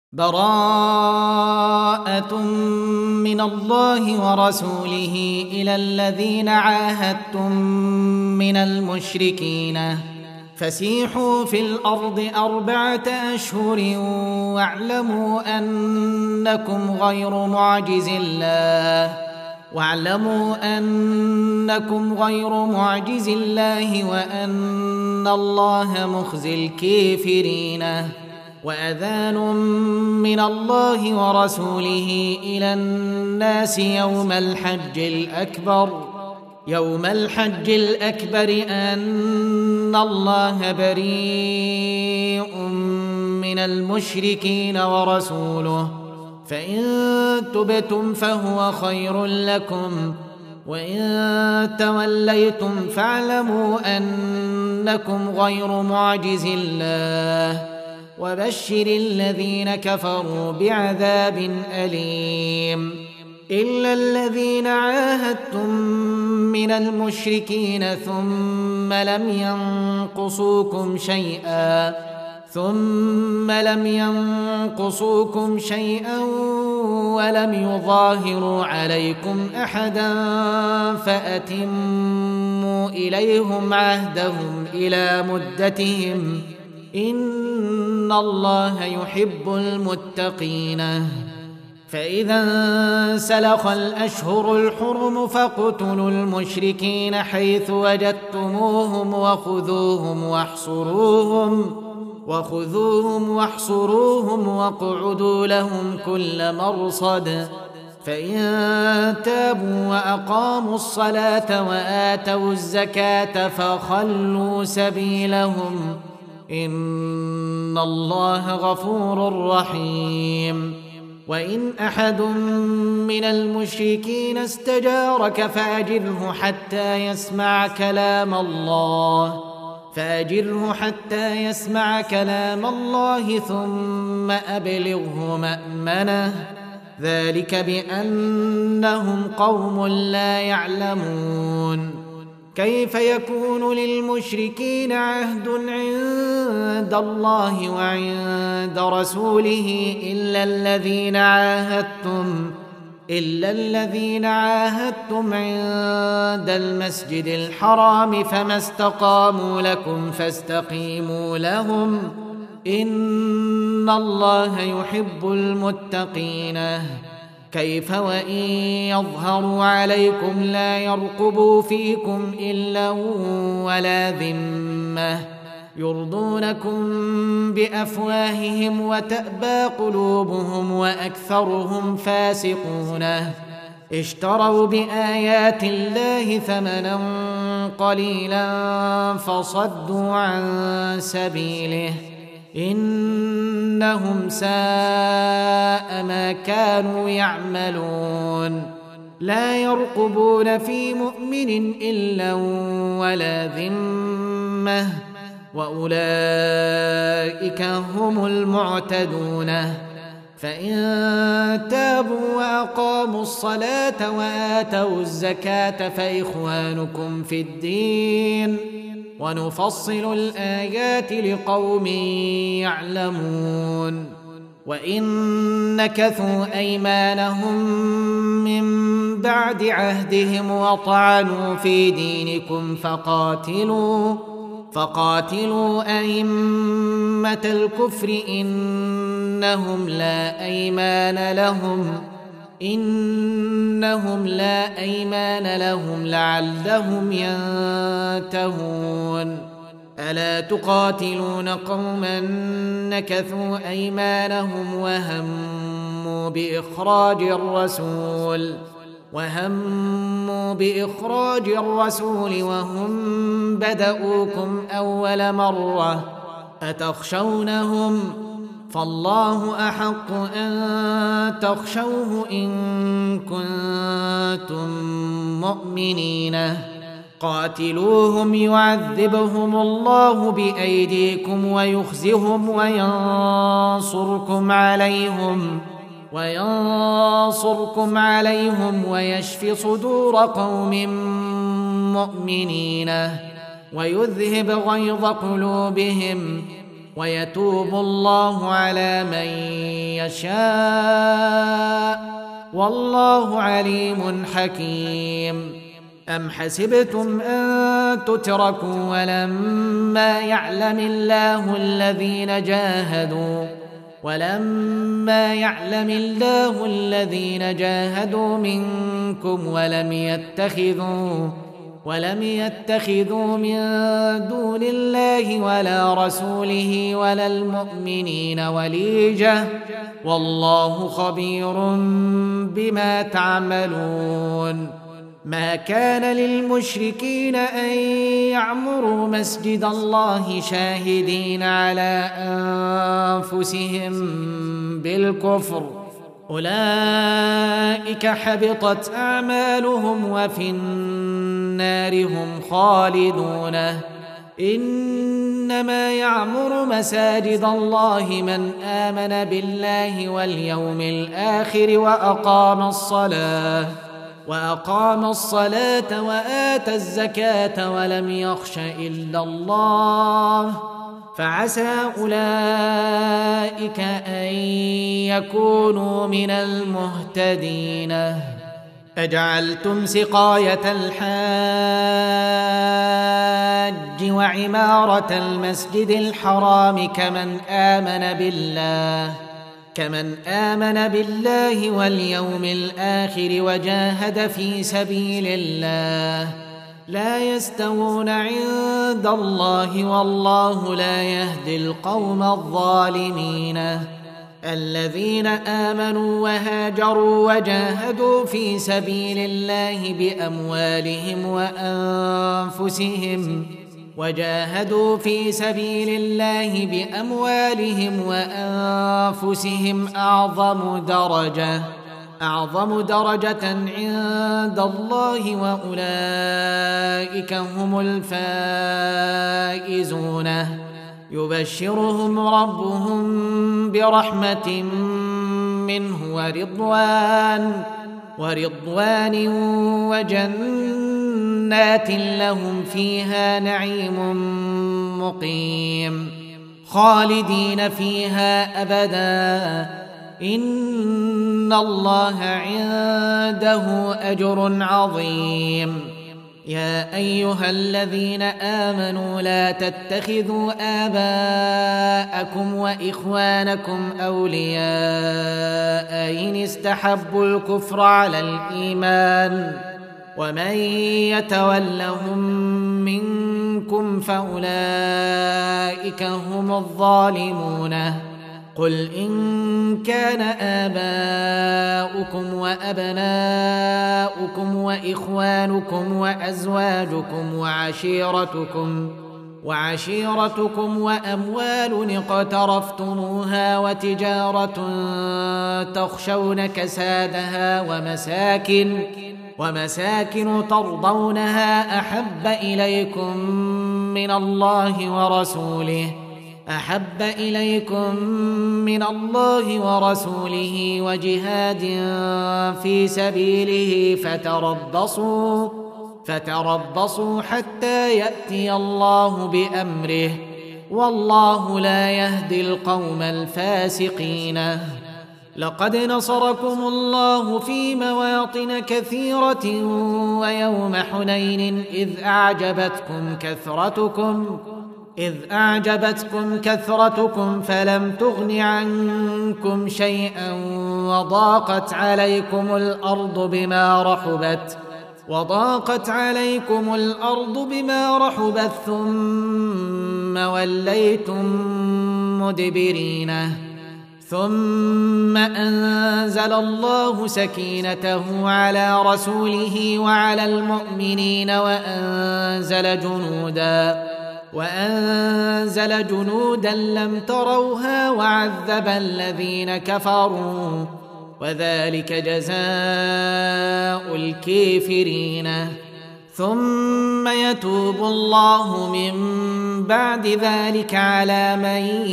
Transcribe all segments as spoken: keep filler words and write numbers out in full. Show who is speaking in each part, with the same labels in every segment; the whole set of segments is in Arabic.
Speaker 1: براءة من الله ورسوله إلى الذين عاهدتم من المشركين فسيحوا في الأرض أربعة أشهر واعلموا أنكم غير معجز الله واعلموا أنكم غير معجز الله وأن الله مخزي الكافرين وأذان من الله ورسوله إلى الناس يوم الحج الأكبر يوم الحج الأكبر أن الله بريء من المشركين ورسوله فإن تبتم فهو خير لكم وإن توليتم فاعلموا أنكم غير معجز الله وبشر الذين كفروا بعذاب أليم إلا الذين عاهدتم من المشركين ثم لم ينقصوكم شيئا ثم لم ينقصوكم شيئا ولم يظاهروا عليكم أحدا فأتموا إليهم عهدهم إلى مدتهم إن الله يحب المتقين فإذا انسلخ الأشهر الحرم فاقتلوا المشركين حيث وجدتموهم وخذوهم واحصروهم وخذوهم واحصروهم واقعدوا لهم كل مرصد فإن تابوا وأقاموا الصلاة وآتوا الزكاة فخلوا سبيلهم إن الله غفور رحيم وإن أحد من المشركين استجارك فأجره حتى يسمع كلام الله فأجره حتى يسمع كلام الله ثم أبلغه مأمنه ذلك بأنهم قوم لا يعلمون كيف يكون للمشركين عهد عند الله وعند رسوله إلا الذين عاهدتم إلا الذين عاهدتم عند المسجد الحرام فما استقاموا لكم فاستقيموا لهم إن الله يحب المتقين كيف وإن يظهروا عليكم لا يرقبوا فيكم إلا ولا ذمة يرضونكم بأفواههم وتأبى قلوبهم وأكثرهم فاسقون اشتروا بآيات الله ثمنا قليلا فصدوا عن سبيله إنهم ساء ما كانوا يعملون لا يرقبون في مؤمن إلا ولا ذمة وأولئك هم المعتدون فإن تابوا وأقاموا الصلاة وآتوا الزكاة فإخوانكم في الدين ونفصل الآيات لقوم يعلمون وإن نكثوا أيمانهم من بعد عهدهم وطعنوا في دينكم فقاتلوا فقاتلوا أئمة الكفر إنهم لا أيمان لهم إنهم لا أيمان لهم لعلهم ينتهون ألا تقاتلون قوما نكثوا أيمانهم وهموا بإخراج الرسول وهموا بإخراج الرسول وهم بدؤوكم أول مرة أتخشونهم فالله أحق أن تخشوه إن كنتم مؤمنين قاتلوهم يعذبهم الله بأيديكم ويخزهم وينصركم عليهم وينصركم عليهم ويشف صدور قوم مؤمنين ويذهب غيظ قلوبهم ويتوب الله على من يشاء والله عليم حكيم. أم حسبتم أن تتركوا ولما يعلم الله الذين جاهدوا ولما يعلم الله الذين جاهدوا منكم ولم يتخذوا ولم يتخذوا من دون الله ولا رسوله ولا المؤمنين وليجة والله خبير بما تعملون. ما كان للمشركين أن يعمروا مسجد الله شاهدين على أنفسهم بالكفر أولئك حبطت أعمالهم وفي النار هم خالدون. إنما يعمر مساجد الله من آمن بالله واليوم الآخر وأقام الصلاة وأقام الصلاة وآتى الزكاة ولم يخش إلا الله فعسى أولئك أن يكونوا من المهتدين. أجعلتم سقاية الحاج وعمارة المسجد الحرام كمن آمن بالله كمن آمن بالله واليوم الآخر وجاهد في سبيل الله لا يستوون عند الله والله لا يهدي القوم الظالمين. الذين آمنوا وهاجروا وجاهدوا في سبيل الله بأموالهم وأنفسهم وجاهدوا في سبيل الله بأموالهم وأنفسهم أعظم درجة أعظم درجة عند الله وأولئك هم الفائزون. يبشرهم ربهم برحمة منه ورضوان ورضوان وجنات لهم فيها نعيم مقيم خالدين فيها أبدا إن الله عنده أجر عظيم. يا أيها الذين آمنوا لا تتخذوا آباءكم وإخوانكم أولياء إن استحبوا الكفر على الإيمان ومن يتولهم منكم فأولئك هم الظالمون. قل إن كان آباؤكم وأبناؤكم وإخوانكم وأزواجكم وعشيرتكم وعشيرتكم وأموال اقترفتموها وتجارة تخشون كسادها ومساكن ومساكن ترضونها أحب إليكم من الله ورسوله أحب إليكم من الله ورسوله وجهاد في سبيله فتربصوا فتربصوا حتى يأتي الله بأمره والله لا يهدي القوم الفاسقين. لقد نصركم الله في مواطن كثيرة ويوم حنين إذ أعجبتكم كثرتكم إذ أعجبتكم كثرتكم فلم تغن عنكم شيئا وضاقت عليكم الأرض بما رحبت وضاقت عليكم الأرض بما رحبت ثم وليتم مدبرين. ثم أنزل الله سكينته على رسوله وعلى المؤمنين وأنزل جنوداً وأنزل جنودا لم تروها وعذب الذين كفروا وذلك جزاء الكافرين. ثم يتوب الله من بعد ذلك على من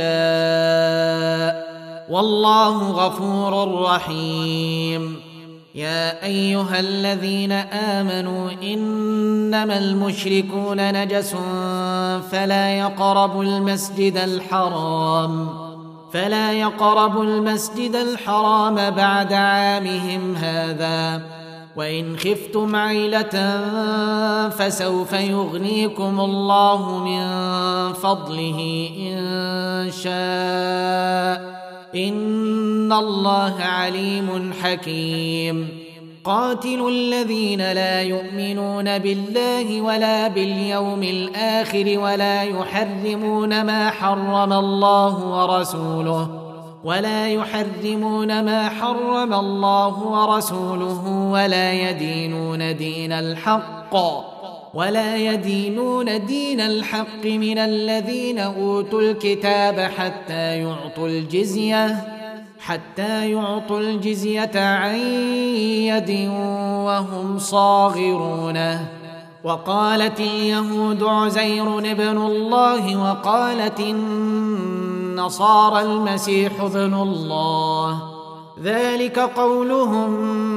Speaker 1: يشاء والله غفور رحيم. يا أيها الذين آمنوا إنما المشركون نجس فلا يقربوا المسجد الحرام فلا يقربوا المسجد الحرام بعد عامهم هذا وإن خفتم عيلة فسوف يغنيكم الله من فضله إن شاء إن الله عليم حكيم قاتلوا الذين لا يؤمنون بالله ولا باليوم الآخر ولا يحرمون ما حرم الله ورسوله ولا يحرمون ما حرم الله ورسوله ولا يدينون دين الحق ولا يدينون دين الحق من الذين أوتوا الكتاب حتى يعطوا الجزية حتى يعطوا الجزية عن يد وهم صاغرون وقالت اليهود عزير ابن الله وقالت النصارى المسيح ابن الله ذلك قولهم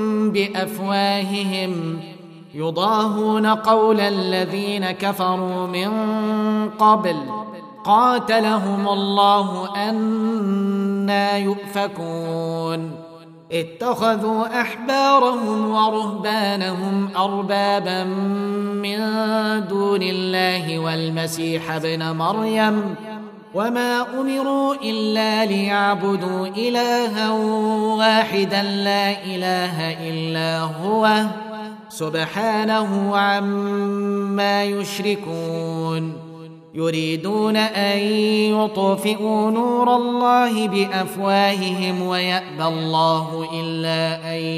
Speaker 1: بأفواههم يضاهون قول الذين كفروا من قبل قاتلهم الله أنى يؤفكون اتخذوا أحبارهم ورهبانهم أربابا من دون الله والمسيح ابن مريم وما أمروا إلا ليعبدوا إلها واحدا لا إله إلا هو سبحانه عما يشركون يريدون أن يطفئوا نور الله بأفواههم ويأبى الله إلا أن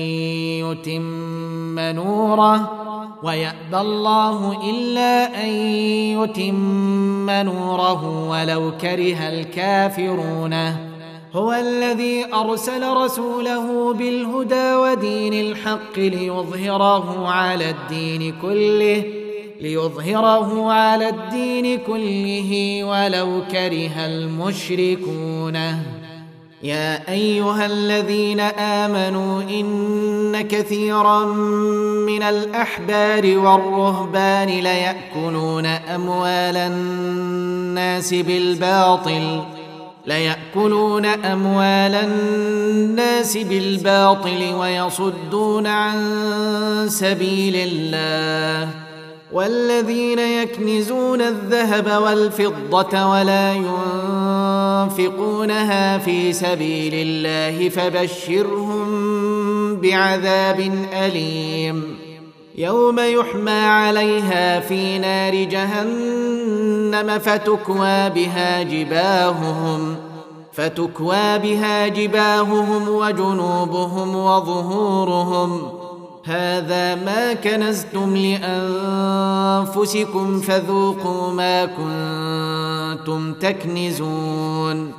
Speaker 1: يتم نوره ويأبى الله إلا أن يتم نوره ولو كره الكافرون هو الذي أرسل رسوله بالهدى ودين الحق ليظهره على الدين كله ليظهره على الدين كله ولو كره المشركون يا أيها الذين آمنوا إن كثيرا من الأحبار والرهبان ليأكلون أموال الناس بالباطل ليأكلون أموال الناس بالباطل ويصدون عن سبيل الله والذين يكنزون الذهب والفضة ولا ينفقونها في سبيل الله فبشرهم بعذاب أليم يوم يحمى عليها في نار جهنم فتكوى بها جباههم فتكوى بها جباههم وجنوبهم وظهورهم هذا ما كنزتم لأنفسكم فذوقوا ما كنتم تكنزون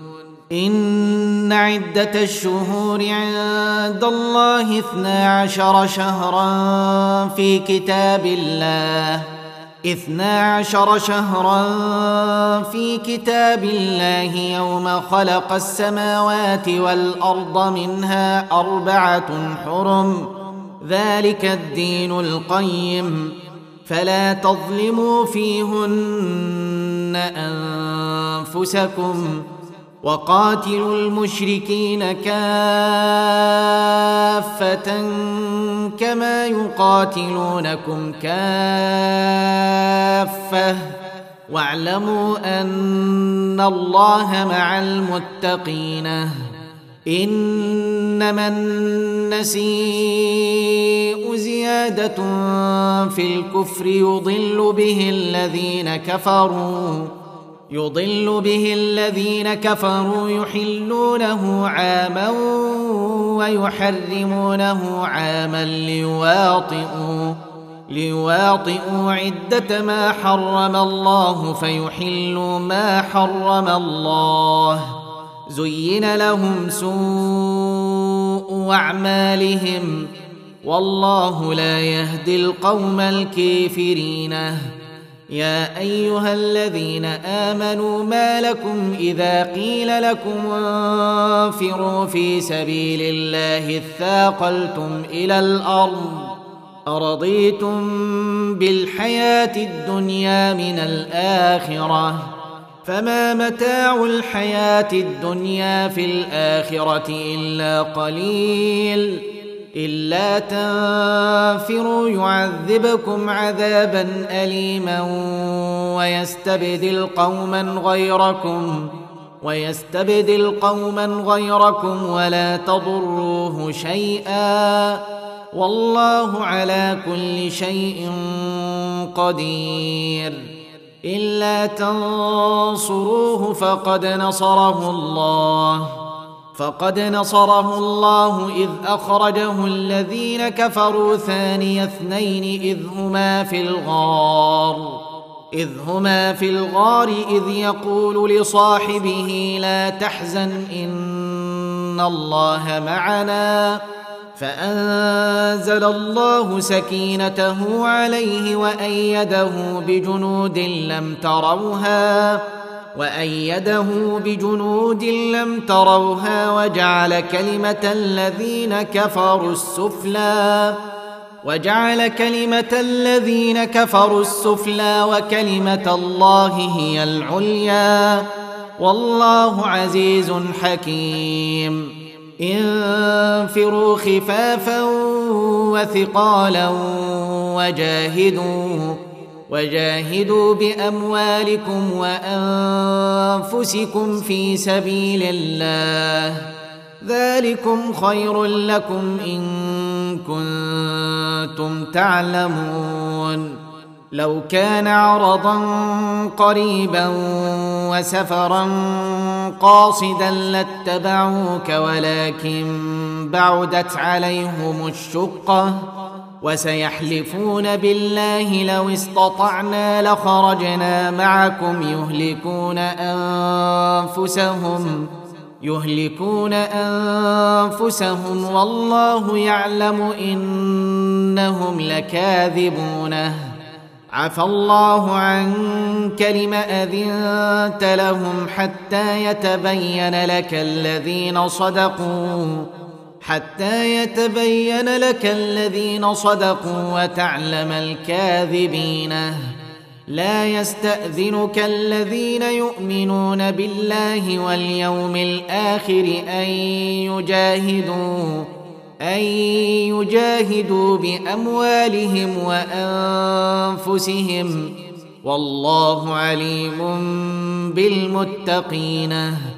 Speaker 1: إن عدة الشهور عند الله اثنا عشر شهرا في كتاب الله اثنا عشر شهرا في كتاب الله يوم خلق السماوات والأرض منها أربعة حرم ذلك الدين القيم فلا تظلموا فيهن أنفسكم وقاتلوا المشركين كافة كما يقاتلونكم كافة واعلموا أن الله مع المتقين إنما النسيء زيادة في الكفر يضل به الذين كفروا يضل به الذين كفروا يحلونه عاما ويحرمونه عاما ليواطئوا ليواطئوا عدة ما حرم الله فيحلوا ما حرم الله زين لهم سوء أعمالهم والله لا يهدي القوم الكافرين يا أيها الذين آمنوا ما لكم إذا قيل لكم انفروا في سبيل الله اثاقلتم إلى الأرض أرضيتم بالحياة الدنيا من الآخرة فما متاع الحياة الدنيا في الآخرة إلا قليل إلا تنفروا يعذبكم عذابا أليما ويستبدل قوما غيركم ويستبدل قوما غيركم ولا تضروه شيئا والله على كل شيء قدير إلا تنصروه فقد نصره الله فقد نصره الله إذ أخرجه الذين كفروا ثاني اثنين إذ هما في الغار إذ هما في الغار إذ يقول لصاحبه لا تحزن إن الله معنا فأنزل الله سكينته عليه وأيده بجنود لم تروها وأيده بجنود لم تروها وجعل كلمة الذين كفروا السفلى وجعل كلمة الذين كفروا السفلى وكلمة الله هي العليا والله عزيز حكيم انفروا خفافا وثقالا وجاهدوا وجاهدوا بأموالكم وأنفسكم في سبيل الله ذلكم خير لكم إن كنتم تعلمون لو كان عرضا قريبا وسفرا قاصدا لاتبعوك ولكن بعدت عليهم الشقة وسيحلفون بالله لو استطعنا لخرجنا معكم يهلكون أنفسهم يهلكون أنفسهم والله يعلم إنهم لكاذبون عفى الله عنك لم أذنت لهم حتى يتبين لك الذين صدقوا حتى يتبين لك الذين صدقوا وتعلم الكاذبين لا يستأذنك الذين يؤمنون بالله واليوم الآخر أن يجاهدوا أن يجاهدوا بأموالهم وأنفسهم والله عليم بالمتقين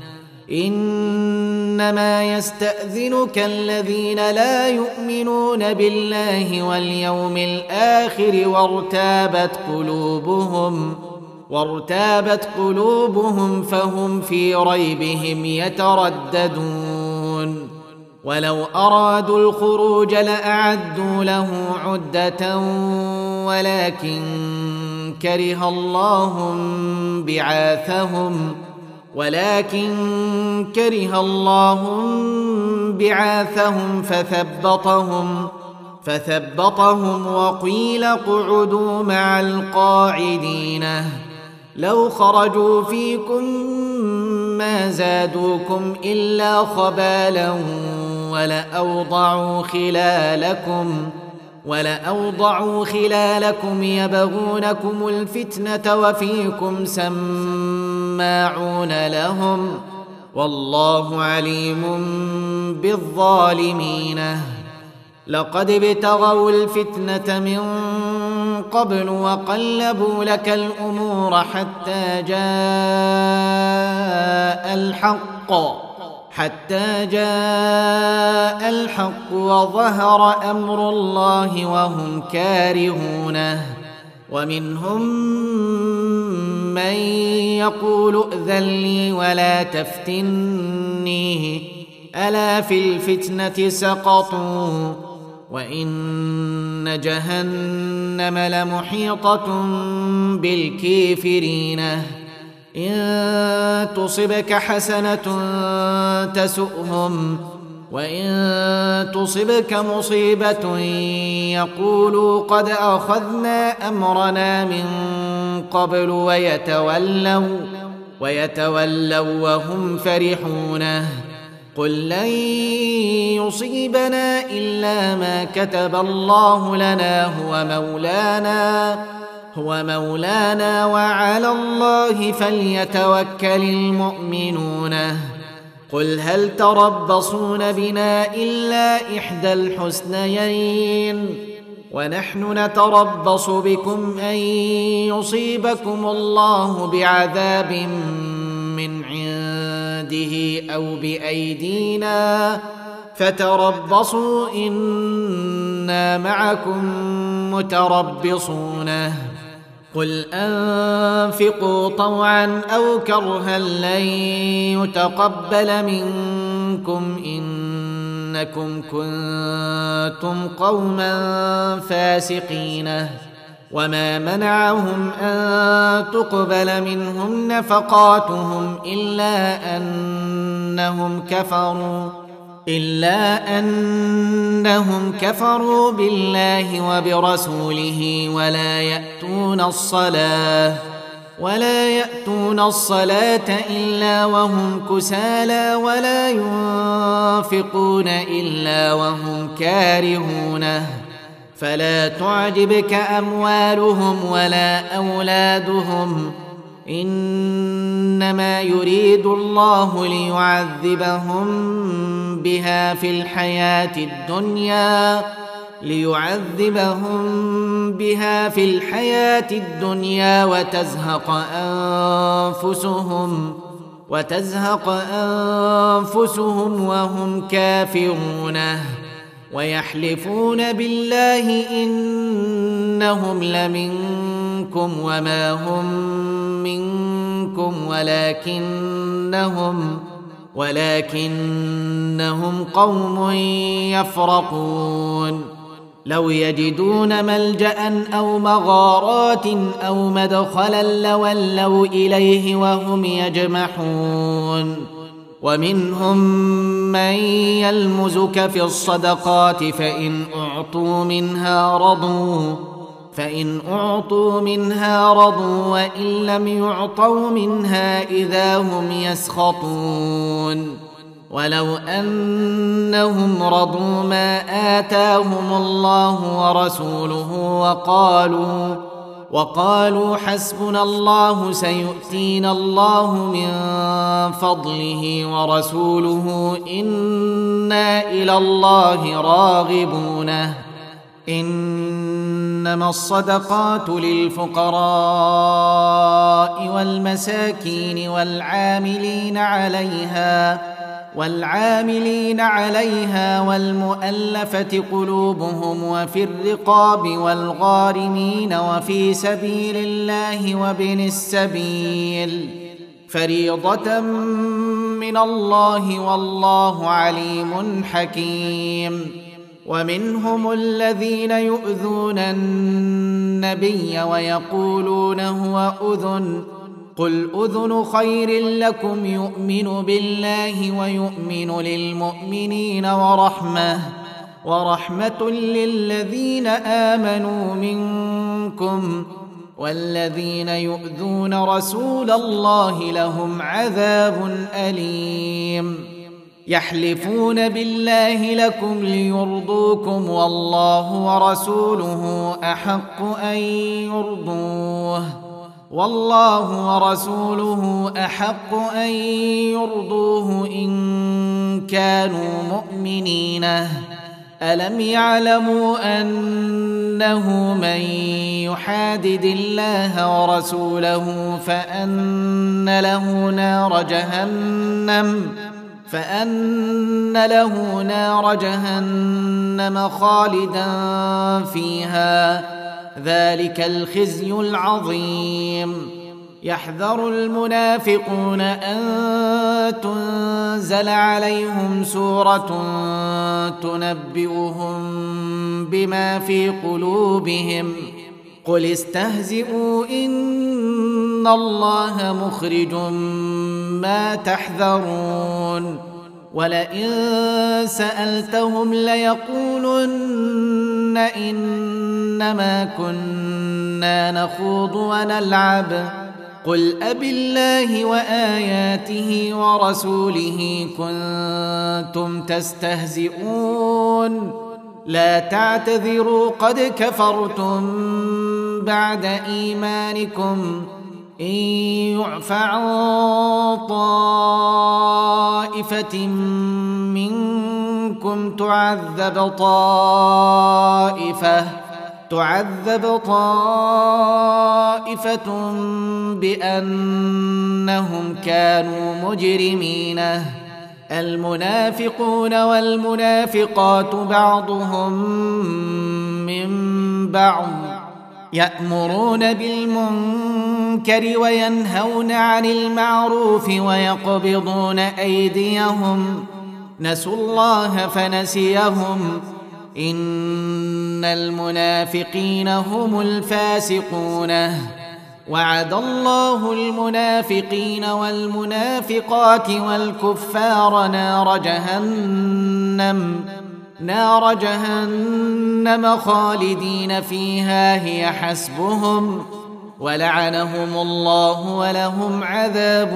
Speaker 1: إنما يستأذنك الذين لا يؤمنون بالله واليوم الآخر وارتابت قلوبهم وارتابت قلوبهم فهم في ريبهم يترددون ولو أرادوا الخروج لأعدوا له عدة ولكن كره الله بعاثهم ولكن كره الله بعاثهم فثبطهم فثبطهم وقيل اقعدوا مع القاعدين لو خرجوا فيكم ما زادوكم إلا خبالا ولأوضعوا خلالكم ولأوضعوا خلالكم يبغونكم الفتنة وفيكم سماعون لهم والله عليم بالظالمين لقد ابتغوا الفتنة من قبل وقلبوا لك الأمور حتى جاء الحق حتى جاء الحق وظهر أمر الله وهم كارهونه ومنهم من يقول ائذن لي ولا تفتني ألا في الفتنة سقطوا وإن جهنم لمحيطة بالكافرين إن تصبك حسنة تسؤهم وإن تصبك مصيبة يقولوا قد أخذنا أمرنا من قبل ويتولوا ويتولوا وهم فرحون. قل لن يصيبنا إلا ما كتب الله لنا هو مولانا هو مولانا وعلى الله فليتوكل المؤمنون. قل هل تربصون بنا إلا إحدى الحسنيين ونحن نتربص بكم أن يصيبكم الله بعذاب من عنده أو بأيدينا فتربصوا إنا معكم متربصون. قل أنفقوا طوعا أو كرها لن يتقبل منكم إنكم كنتم قوما فاسقين. وما منعهم أن تقبل منهم نفقاتهم إلا أنهم كفروا إلا أنهم كفروا بالله وبرسوله ولا يأتون الصلاة ولا يأتون الصلاة إلا وهم كسالى ولا ينفقون إلا وهم كارهون. فلا تعجبك أموالهم ولا أولادهم إنما يريد الله ليعذبهم بها في الحياة الدنيا ليعذبهم بها في الحياة الدنيا وتزهق أنفسهم وتزهق أنفسهم وهم كافرون. ويحلفون بالله إنهم لمنكم وما هم منكم ولكنهم ولكنهم قوم يفرقون. لو يجدون ملجأ أو مغارات أو مدخلا لولوا إليه وهم يجمحون. ومنهم من يلمزك في الصدقات فإن أعطوا منها رضوا فإن أعطوا منها رضوا وإن لم يعطوا منها إذا هم يسخطون. ولو أنهم رضوا ما آتاهم الله ورسوله وقالوا وقالوا حسبنا الله سيؤتينا الله من فضله ورسوله إنا إلى الله راغبون. إنما الصدقات للفقراء والمساكين والعاملين عليها والعاملين عليها والمؤلفة قلوبهم وفي الرقاب والغارمين وفي سبيل الله وابن السبيل فريضة من الله والله عليم حكيم. ومنهم الذين يؤذون النبي ويقولون هو أذن قل أذن خير لكم يؤمن بالله ويؤمن للمؤمنين ورحمة ورحمة للذين آمنوا منكم والذين يؤذون رسول الله لهم عذاب أليم. يحلفون بالله لكم ليرضوكم والله ورسوله أحق أن يرضوه والله ورسوله أحق أن يرضوه إن كانوا مؤمنين. ألم يعلموا أنه من يحادد الله ورسوله فأن له نار جهنم فأن له نار جهنم خالدا فيها ذلك الخزي العظيم. يحذر المنافقون أن تنزل عليهم سورة تنبئهم بما في قلوبهم قل استهزئوا إن الله مخرج ما تحذرون. ولئن سألتهم ليقولن إنما كنا نخوض ونلعب قل أبالله وآياته ورسوله كنتم تستهزئون لا تعتذروا قد كفرتم بعد إيمانكم إن يعف عن طائفة منكم تعذب طائفة تعذب طائفة بأنهم كانوا مجرمين المنافقون والمنافقات بعضهم من بعض يأمرون بالمنكر وينهون عن المعروف ويقبضون أيديهم نسوا الله فنسيهم إن المنافقين هم الفاسقون وعد الله المنافقين والمنافقات والكفار نار جهنم نار جهنم خالدين فيها هي حسبهم ولعنهم الله ولهم عذاب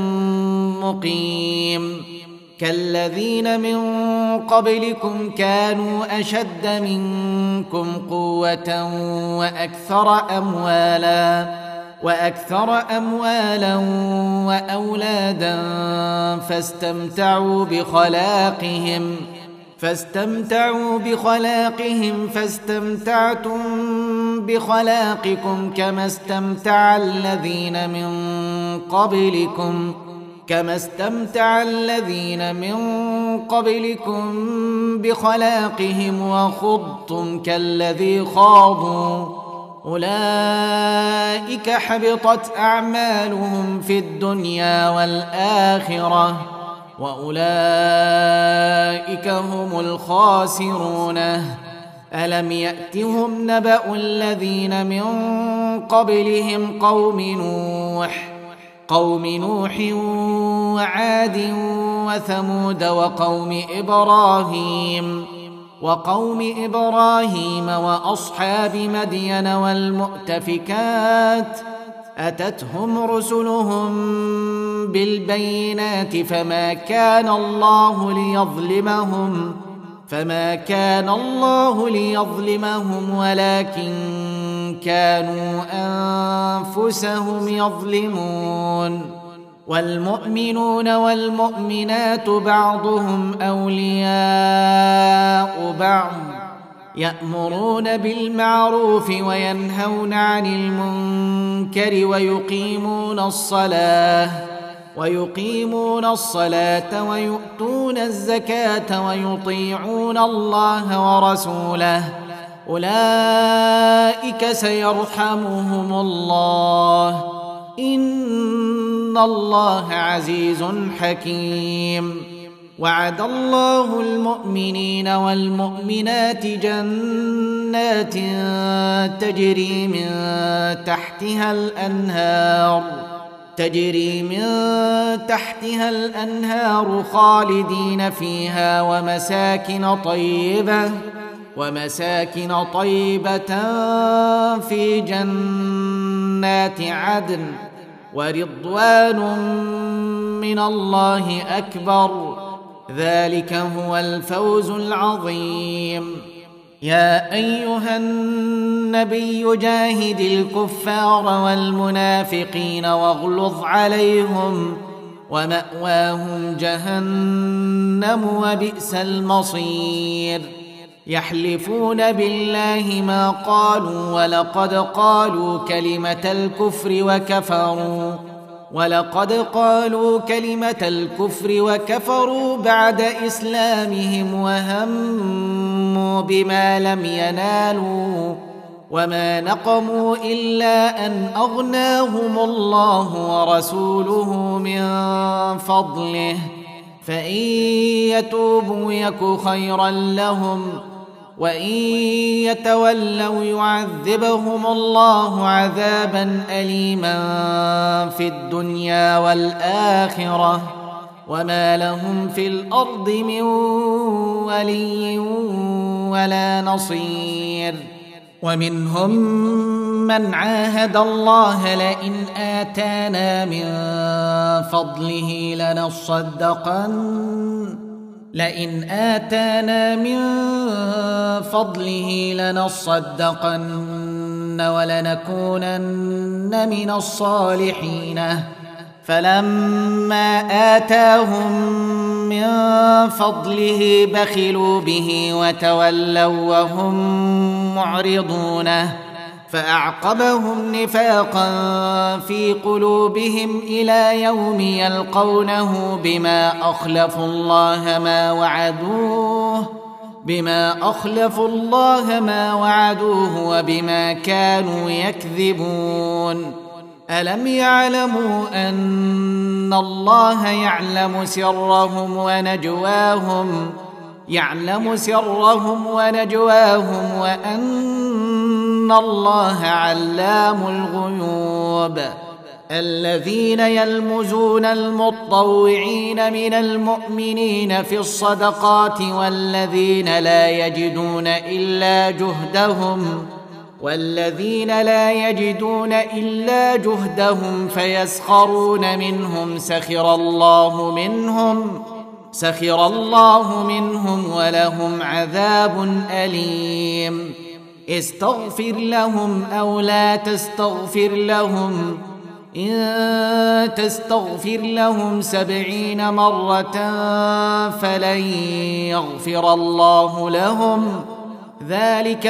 Speaker 1: مقيم كالذين من قبلكم كانوا أشد منكم قوة وأكثر أموالا وأكثر أموالا وأولادا فاستمتعوا بخلاقهم فاستمتعوا بخلاقهم فاستمتعتم بخلاقكم كما استمتع الذين من قبلكم كما استمتع الذين من قبلكم بخلاقهم وخضتم كالذي خاضوا أولئك حبطت أعمالهم في الدنيا والآخرة وأولئك هم الخاسرون ألم يأتهم نبأ الذين من قبلهم قوم نوح قوم نوح وعاد وثمود وقوم إبراهيم وقوم إبراهيم وأصحاب مدين والمؤتفكات أتتهم رسلهم بالبينات فما كان الله ليظلمهم فما كان الله ليظلمهم ولكن كانوا أنفسهم يظلمون والمؤمنون والمؤمنات بعضهم أولياء بعض يأمرون بالمعروف وينهون عن المنكر ويقيمون الصلاة ويقيمون الصلاة ويؤتون الزكاة ويطيعون الله ورسوله أولئك سيرحمهم الله إن الله عزيز حكيم وعد الله المؤمنين والمؤمنات جنات تجري من تحتها الأنهار تجري من تحتها الأنهار خالدين فيها ومساكن طيبة ومساكن طيبة في جنات عدن ورضوان من الله أكبر ذلك هو الفوز العظيم يا أيها النبي جاهد الكفار والمنافقين واغلظ عليهم ومأواهم جهنم وبئس المصير يحلفون بالله ما قالوا ولقد قالوا كلمة الكفر وكفروا ولقد قالوا كلمة الكفر وكفروا بعد إسلامهم وهموا بما لم ينالوا وما نقموا إلا أن أغناهم الله ورسوله من فضله فإن يتوبوا يك خيرا لهم وإن يتولوا يعذبهم الله عذابا أليما في الدنيا والآخرة وما لهم في الأرض من ولي ولا نصير. ومنهم من عاهد الله لئن آتانا من فضله لنصدقن لئن آتانا من فضله لنصدقن ولنكونن من الصالحين. فلما آتاهم من فضله بخلوا به وتولوا وهم معرضون، فأعقبهم نفاقا في قلوبهم إلى يوم يلقونه بما أخلفوا الله ما وعدوه بما أخلفوا الله ما وعدوه وبما كانوا يكذبون. ألم يعلموا أن الله يعلم سرهم ونجواهم يعلم سرهم ونجواهم وأن الله علام الغيوب. الذين يلمزون المطوعين من المؤمنين في الصدقات والذين لا يجدون إلا جهدهم والذين لا يجدون إلا جهدهم فيسخرون منهم سخر الله منهم سخر الله منهم ولهم عذاب أليم. استغفر لهم أو لا تستغفر لهم إن تستغفر لهم سبعين مرة فلن يغفر الله لهم، ذلك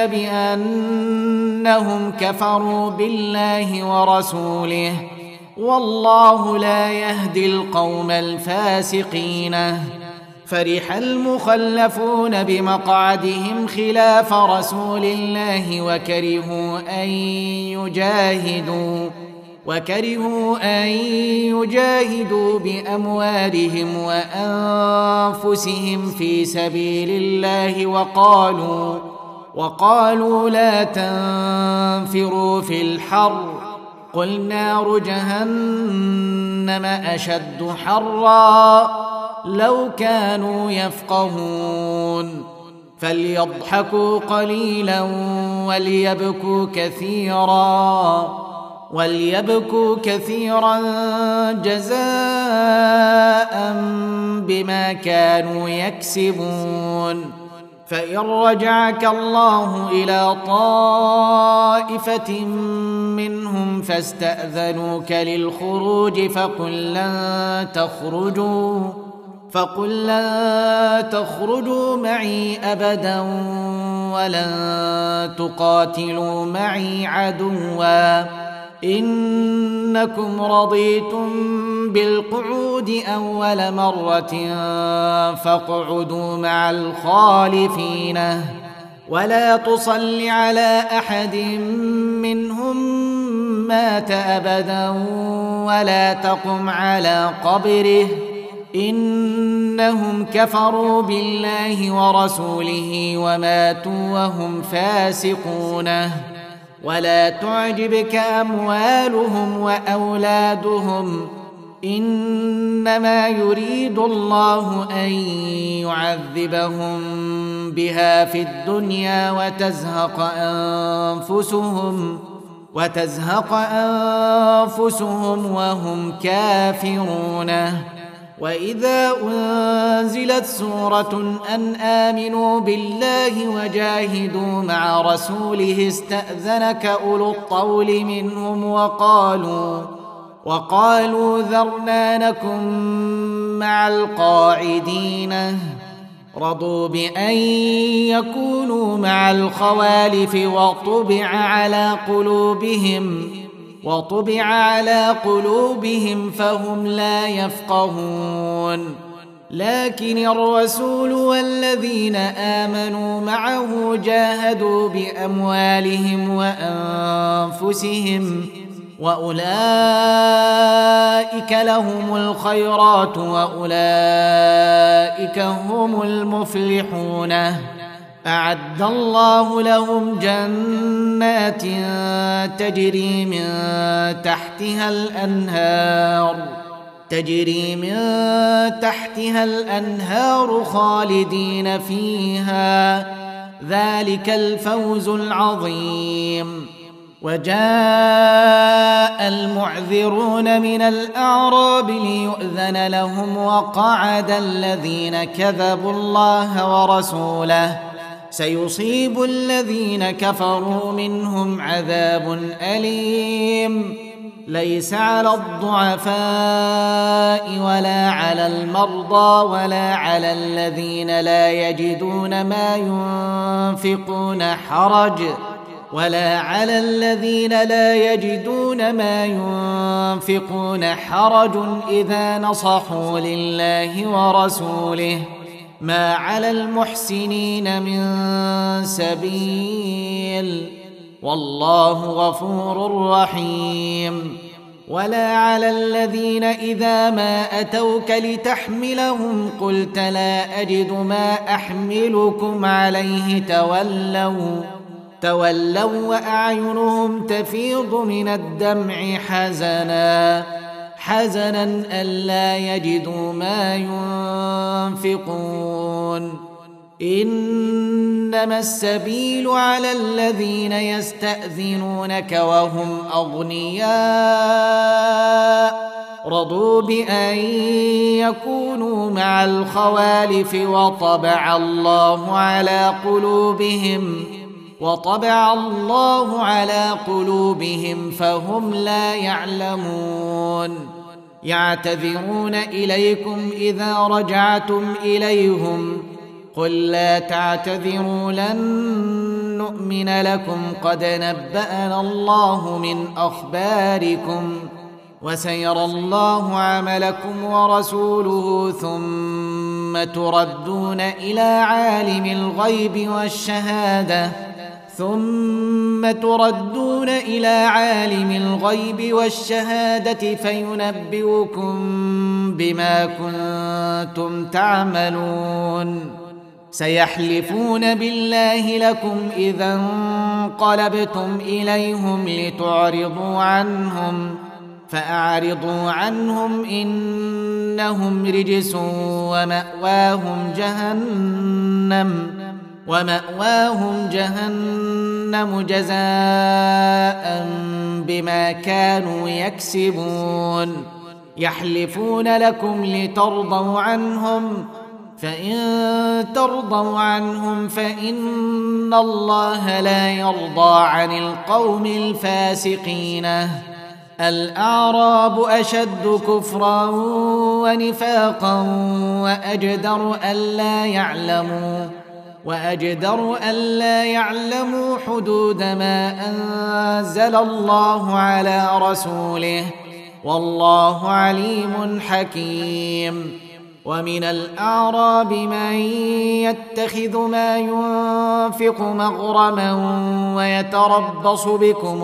Speaker 1: بأنهم كفروا بالله ورسوله، والله لا يهدي القوم الفاسقين. فرح المخلفون بمقعدهم خلاف رسول الله وكرهوا أن يجاهدوا وكرهوا أن يجاهدوا بأموالهم وأنفسهم في سبيل الله وقالوا وقالوا لا تنفروا في الحر قل نار جهنم أشد حرا لو كانوا يفقهون. فليضحكوا قليلا وليبكوا كثيرا وليبكوا كثيرا جزاء بما كانوا يكسبون. فإن رجعك الله إلى طائفة منهم فاستأذنوك للخروج فقل لن تخرجوا فقل لن تخرجوا معي أبدا ولن تقاتلوا معي عدوا إنكم رضيتم بالقعود أول مرة فاقعدوا مع الخالفين ولا تصل على أحد منهم مات أبدا ولا تقم على قبره إنهم كفروا بالله ورسوله وماتوا وهم فاسقون. ولا تعجبك أموالهم وأولادهم إنما يريد الله أن يعذبهم بها في الدنيا وتزهق أنفسهم وتزهق أنفسهم وهم كافرون. وإذا أنزلت سورة أن آمنوا بالله وجاهدوا مع رسوله استأذنك أولو الطول منهم وقالوا وقالوا ذرنا نكن مع القاعدين رضوا بأن يكونوا مع الخوالف وطبع على قلوبهم وطبع على قلوبهم فهم لا يفقهون. لكن الرسول والذين آمنوا معه جاهدوا بأموالهم وأنفسهم وأولئك لهم الخيرات وأولئك هم المفلحون. أعد الله لهم جنات تجري من تحتها الأنهار تجري من تحتها الأنهار خالدين فيها، ذلك الفوز العظيم. وجاء المعذرون من الأعراب ليؤذن لهم، وقعد الذين كذبوا الله ورسوله، سيصيب الذين كفروا منهم عذاب أليم. ليس على الضعفاء ولا على المرضى ولا على الذين لا يجدون ما ينفقون حرج ولا على الذين لا يجدون ما ينفقون حرج إذا نصحوا لله ورسوله، ما على المحسنين من سبيل، والله غفور رحيم. ولا على الذين إذا ما أتوك لتحملهم قلت لا أجد ما أحملكم عليه تولوا تولوا وأعينهم تفيض من الدمع حزنا حزنا ألا يجدوا ما ينفقون. إنما السبيل على الذين يستأذنونك وهم أغنياء رضوا بأن يكونوا مع الخوالف وطبع الله على قلوبهم وطبع الله على قلوبهم فهم لا يعلمون. يعتذرون إليكم إذا رجعتم إليهم قل لا تعتذروا لن نؤمن لكم قد نبأنا الله من أخباركم وسيرى الله عملكم ورسوله ثم تردون إلى عالم الغيب والشهادة ثم تردون إلى عالم الغيب والشهادة فينبئكم بما كنتم تعملون. سيحلفون بالله لكم إذا انقلبتم إليهم لتعرضوا عنهم فأعرضوا عنهم إنهم رجس ومأواهم جهنم ومأواهم جهنم جزاء بما كانوا يكسبون. يحلفون لكم لترضوا عنهم فإن ترضوا عنهم فإن الله لا يرضى عن القوم الفاسقين. الأعراب أشد كفرا ونفاقا وأجدر ألا يعلموا وأجدر ألا يعلموا حدود ما أنزل الله على رسوله، والله عليم حكيم. ومن الأعراب من يتخذ ما ينفق مغرما ويتربص بكم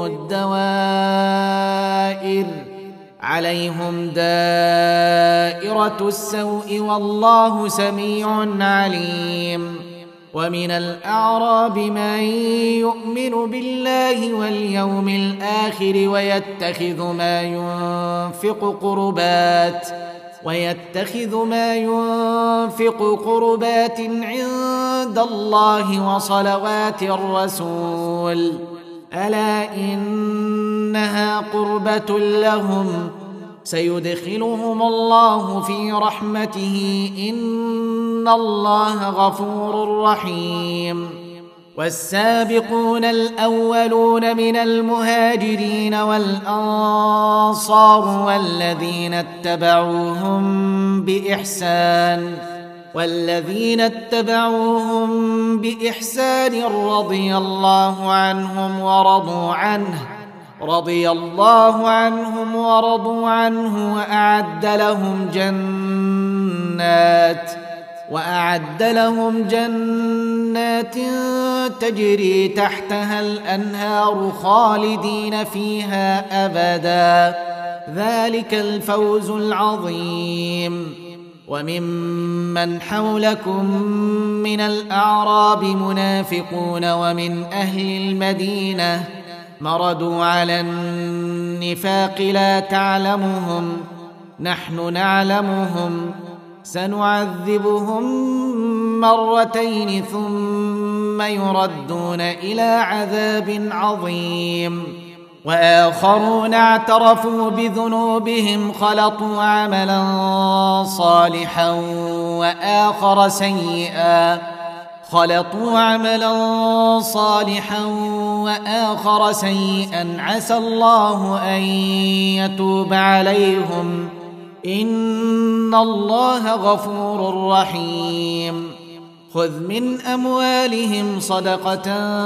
Speaker 1: الدوائر عليهم دائرة السوء والله سميع عليم. ومن الأعراب من يؤمن بالله واليوم الآخر ويتخذ ما ينفق قربات ويتخذ ما ينفق قربات عند الله وصلوات الرسول ألا إنها قربة لهم سيدخلهم الله في رحمته إن الله غفور رحيم. والسابقون الأولون من المهاجرين والأنصار والذين اتبعوهم بإحسان والذين اتبعوهم بإحسان رضي الله عنهم ورضوا عنه رضي الله عنهم ورضوا عنه وأعد لهم جنات وأعد لهم جنات تجري تحتها الأنهار خالدين فيها أبدا ذلك الفوز العظيم. وممن حولكم من الأعراب منافقون ومن أهل المدينة مردوا على النفاق لا تعلمهم نحن نعلمهم سنعذبهم مرتين ثم يردون إلى عذاب عظيم وآخرون اعترفوا بذنوبهم خلطوا عملا صالحا وآخر سيئا خلطوا عملا صالحا وآخر سيئا عسى الله أن يتوب عليهم إن الله غفور رحيم خذ من أموالهم صدقة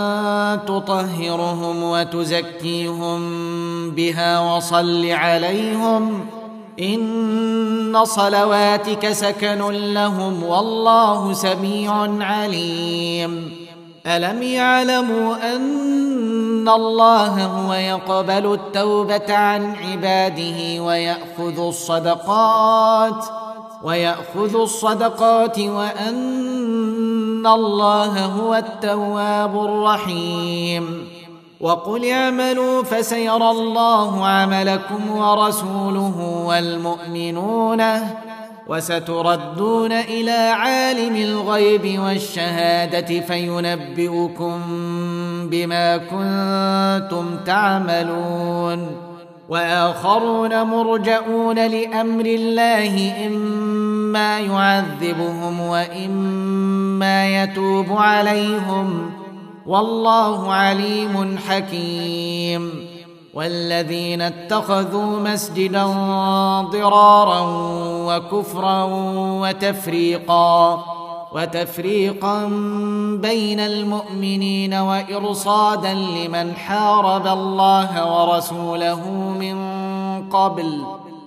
Speaker 1: تطهرهم وتزكيهم بها وصل عليهم إن صلواتك سكن لهم والله سميع عليم ألم يعلموا أن الله هو يقبل التوبة عن عباده ويأخذ الصدقات ويأخذ الصدقات وأن الله هو التواب الرحيم وقل اعملوا فسيرى الله عملكم ورسوله والمؤمنون وستردون إلى عالم الغيب والشهادة فينبئكم بما كنتم تعملون وآخرون مرجئون لأمر الله إما يعذبهم وإما يتوب عليهم والله عليم حكيم والذين اتخذوا مسجدا ضرارا وكفرا وتفريقا وتفريقا بين المؤمنين وإرصادا لمن حارب الله ورسوله من قبل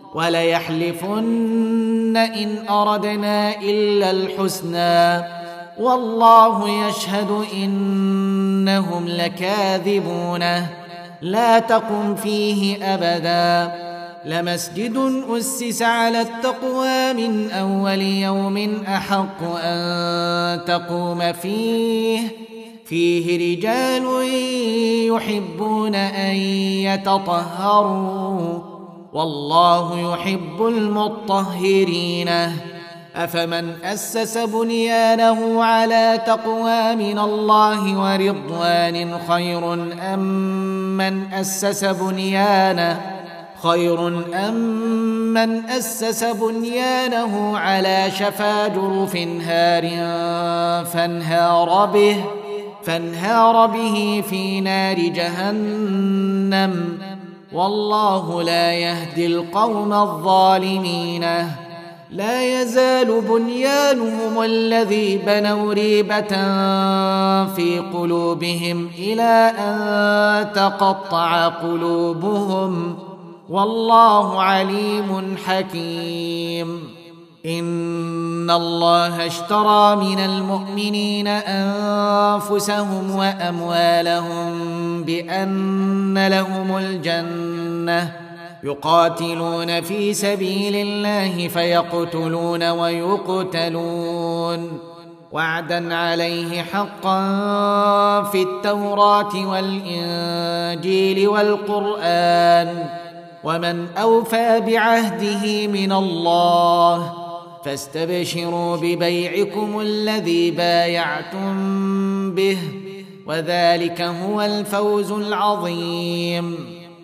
Speaker 1: وليحلفن إن أردنا إلا الحسنى والله يشهد إنهم لكاذبون لا تقم فيه أبدا لمسجد أسس على التقوى من أول يوم أحق أن تقوم فيه فيه رجال يحبون أن يتطهروا والله يحب المطهرين أفمن أسس بنيانه على تقوى من الله ورضوان خير أم من أسس بنيانه خير أم من أسس بنيانه على شفا جرف هار فانهار به فانهار به في نار جهنم والله لا يهدي القوم الظالمين لا يزال بنيانهم الذي بنوا ريبة في قلوبهم إلى أن تقطع قلوبهم والله عليم حكيم إن الله اشترى من المؤمنين أنفسهم وأموالهم بأن لهم الجنة يقاتلون في سبيل الله فيقتلون ويقتلون وعدا عليه حقا في التوراة والإنجيل والقرآن ومن أوفى بعهده من الله فاستبشروا ببيعكم الذي بايعتم به وذلك هو الفوز العظيم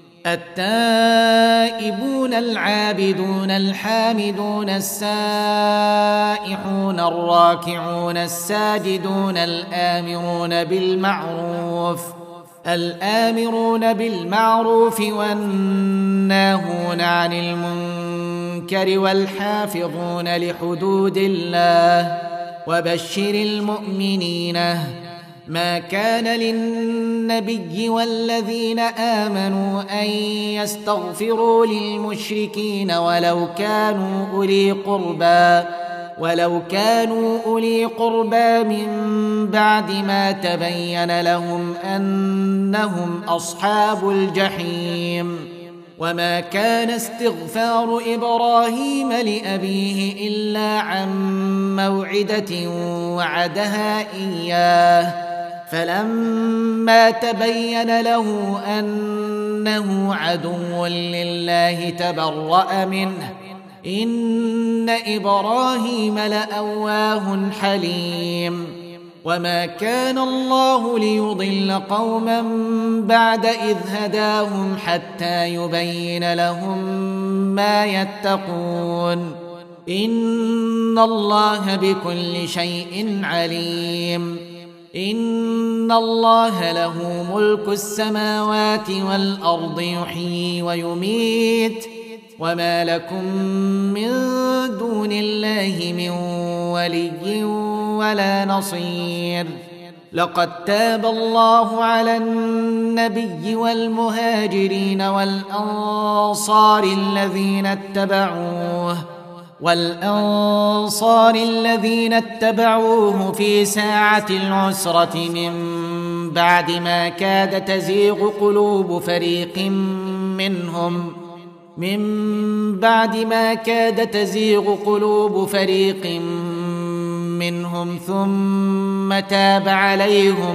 Speaker 1: التائبون العابدون الحامدون السائحون الراكعون الساجدون الآمرون بالمعروف الآمرون بالمعروف والناهون عن المنكر والحافظون لحدود الله وبشر المؤمنين ما كان للنبي والذين آمنوا أن يستغفروا للمشركين ولو كانوا أولي قربى ولو كانوا أولي قربى من بعد ما تبين لهم أنهم أصحاب الجحيم وما كان استغفار إبراهيم لأبيه إلا عن موعدة وعدها إياه فلما تبين له أنه عدو لله تبرأ منه إن إبراهيم لأواه حليم وما كان الله ليضل قوما بعد إذ هداهم حتى يبين لهم ما يتقون إن الله بكل شيء عليم إن الله له ملك السماوات والأرض يحيي ويميت وما لكم من دون الله من ولي ولا نصير لقد تاب الله على النبي والمهاجرين والأنصار الذين اتبعوه والأنصار الذين اتبعوه في ساعة العسرة من بعد ما كاد تزيغ قلوب فريق منهم من بعد ما كاد تزيغ قلوب فريق منهم ثم تاب عليهم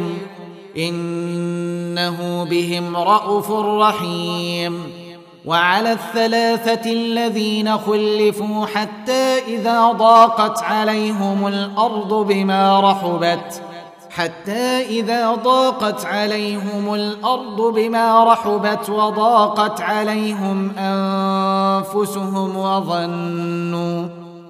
Speaker 1: إنه بهم رءوف رحيم وعلى الثلاثة الذين خلفوا حتى إذا ضاقت عليهم الأرض بما رحبت حتى إذا ضاقت عليهم الأرض بما رحبت وضاقت عليهم أنفسهم وظنوا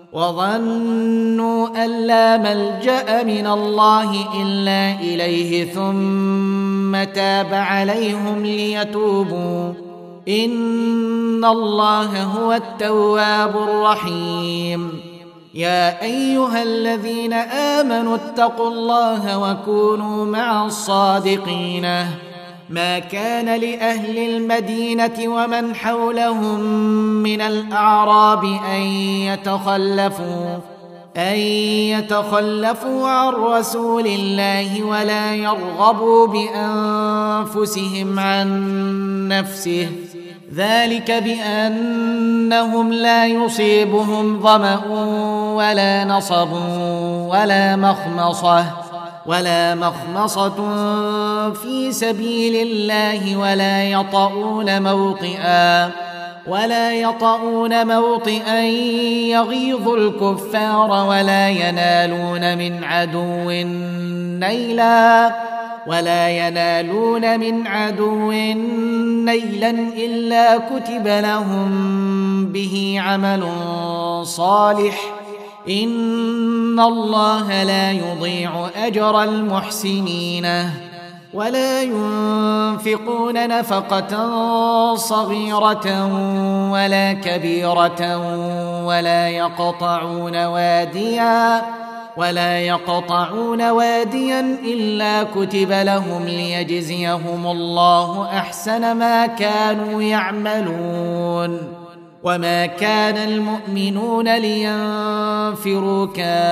Speaker 1: وظنوا أن لا ملجأ من الله إلا إليه ثم تاب عليهم ليتوبوا إن الله هو التواب الرحيم يا أيها الذين آمنوا اتقوا الله وكونوا مع الصادقين ما كان لأهل المدينة ومن حولهم من الأعراب أن يتخلفوا أن يتخلفوا عن رسول الله ولا يرغبوا بأنفسهم عن نفسه ذلك بأنهم لا يصيبهم ظمأ ولا نصب ولا مخمصة ولا مخمصة في سبيل الله ولا يطؤون موطئا ولا يطؤون موطئا يغيظ الكفار ولا ينالون من عدو نيلا ولا ينالون من عدو نيلا إلا كتب لهم به عمل صالح إن الله لا يضيع أجر المحسنين ولا ينفقون نفقة صغيرة ولا كبيرة ولا يقطعون واديا ولا يقطعون واديا إلا كتب لهم ليجزيهم الله أحسن ما كانوا يعملون وما كان المؤمنون لينفروا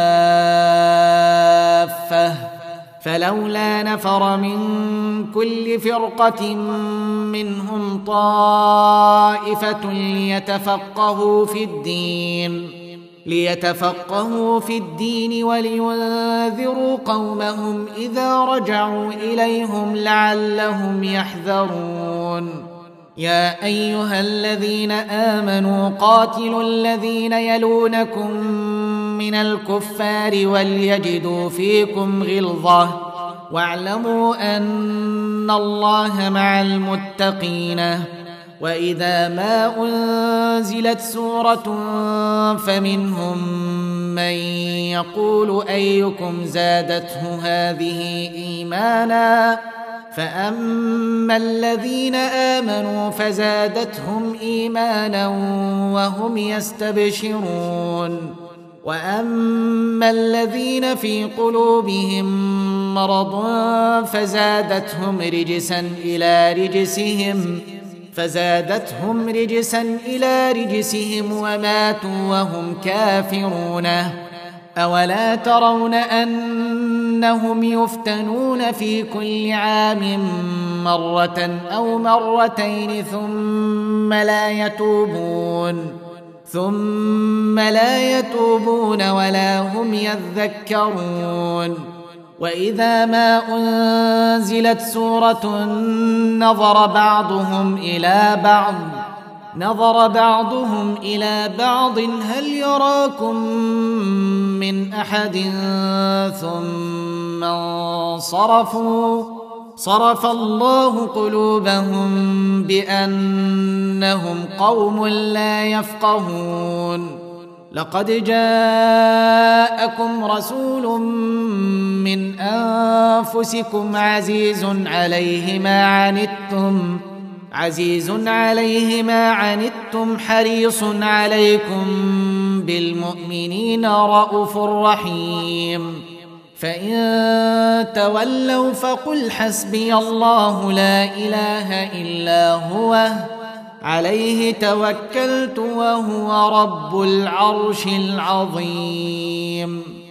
Speaker 1: كافة فلولا نفر من كل فرقة منهم طائفة ليتفقهوا في الدين ليتفقهوا في الدين ولينذروا قومهم إذا رجعوا إليهم لعلهم يحذرون يا أيها الذين آمنوا قاتلوا الذين يلونكم من الكفار وليجدوا فيكم غلظة واعلموا أن الله مع المتقين وإذا ما أنزلت سورة فمنهم من يقول أيكم زادته هذه إيمانا فأما الذين آمنوا فزادتهم إيمانا وهم يستبشرون وأما الذين في قلوبهم مرض فزادتهم رجسا إلى رجسهم فزادتهم رجسا إلى رجسهم وماتوا وهم كافرون أولا ترون أنهم يفتنون في كل عام مرة أو مرتين ثم لا يتوبون ثم لا يتوبون ولا هم يذكرون وإذا ما أنزلت سورة نظر بعضهم إلى بعض نظر بعضهم إلى بعض هل يراكم من أحد ثم انصرفوا صرف الله قلوبهم بأنهم قوم لا يفقهون لقد جاءكم رسول من أنفسكم عزيز عليه ما عنتم عزيز عليه ما عنتم حريص عليكم بالمؤمنين رءوف رحيم فإن تولوا فقل حسبي الله لا إله إلا هو عليه توكلت وهو رب العرش العظيم.